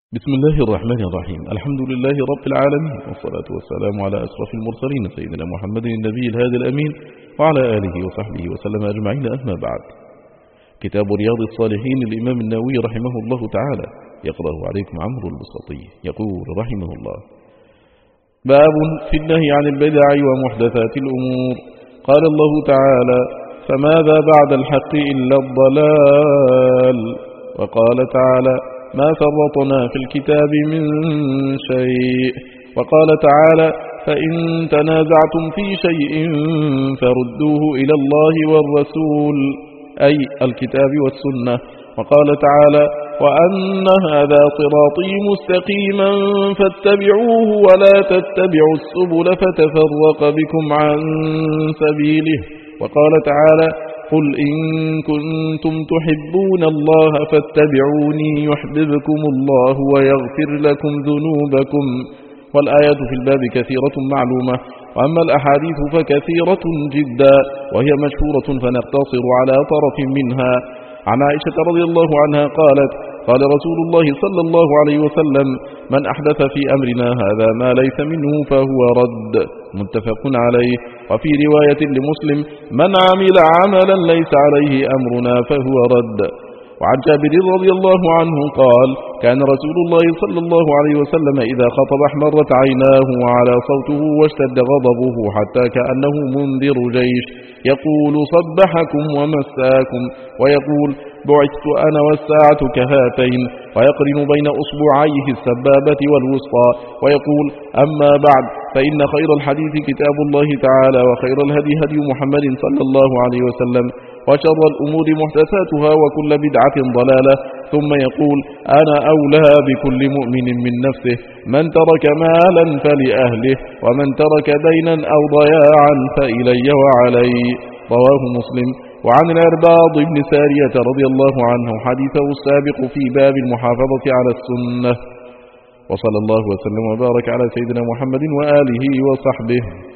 بسم الله الرحمن الرحيم. الحمد لله رب العالمين، والصلاة والسلام على أشرف المرسلين سيدنا محمد النبي الهادي الأمين وعلى آله وصحبه وسلم أجمعين. أما بعد، كتاب رياض الصالحين الإمام النووي رحمه الله تعالى يقرأ عليكم عمرو البسطي يقول رحمه الله: باب في النهي عن البدع ومحدثات الأمور. قال الله تعالى: فماذا بعد الحق إلا الضلال. وقال تعالى: ما فرطنا في الكتاب من شيء. وقال تعالى: فإن تنازعتم في شيء فردوه إلى الله والرسول، أي الكتاب والسنة. وقال تعالى: وأن هذا صراطي مستقيما فاتبعوه ولا تتبعوا السبل فتفرق بكم عن سبيله. وقال تعالى: قل إن كنتم تحبون الله فاتبعوني يحببكم الله ويغفر لكم ذنوبكم. والآيات في الباب كثيرة معلومة، وأما الأحاديث فكثيرة جدا وهي مشهورة، فنقتصر على طرف منها. عن عائشة رضي الله عنها قالت: قال رسول الله صلى الله عليه وسلم: من أحدث في أمرنا هذا ما ليس منه فهو رد. متفق عليه. وفي رواية لمسلم: من عمل عملا ليس عليه أمرنا فهو رد. وعن جابر رضي الله عنه قال: كان رسول الله صلى الله عليه وسلم إذا خطب احمرت عيناه وعلى صوته واشتد غضبه حتى كأنه منذر جيش، يقول: صبحكم ومساكم، ويقول: بعثت أنا والساعة كهاتين، ويقرن بين أصبعيه السبابة والوسطى، ويقول: أما بعد، فإن خير الحديث كتاب الله تعالى، وخير الهدي هدي محمد صلى الله عليه وسلم، وشر الأمور محدثاتها، وكل بدعة ضلالة. ثم يقول: أنا أولى بكل مؤمن من نفسه، من ترك مالا فلأهله، ومن ترك دينا أو ضياعا فإلي وعلي. رواه مسلم. وعن العرباض بن سارية رضي الله عنه حديثه السابق في باب المحافظة على السنة. وصلى الله وسلم وبارك على سيدنا محمد وآله وصحبه.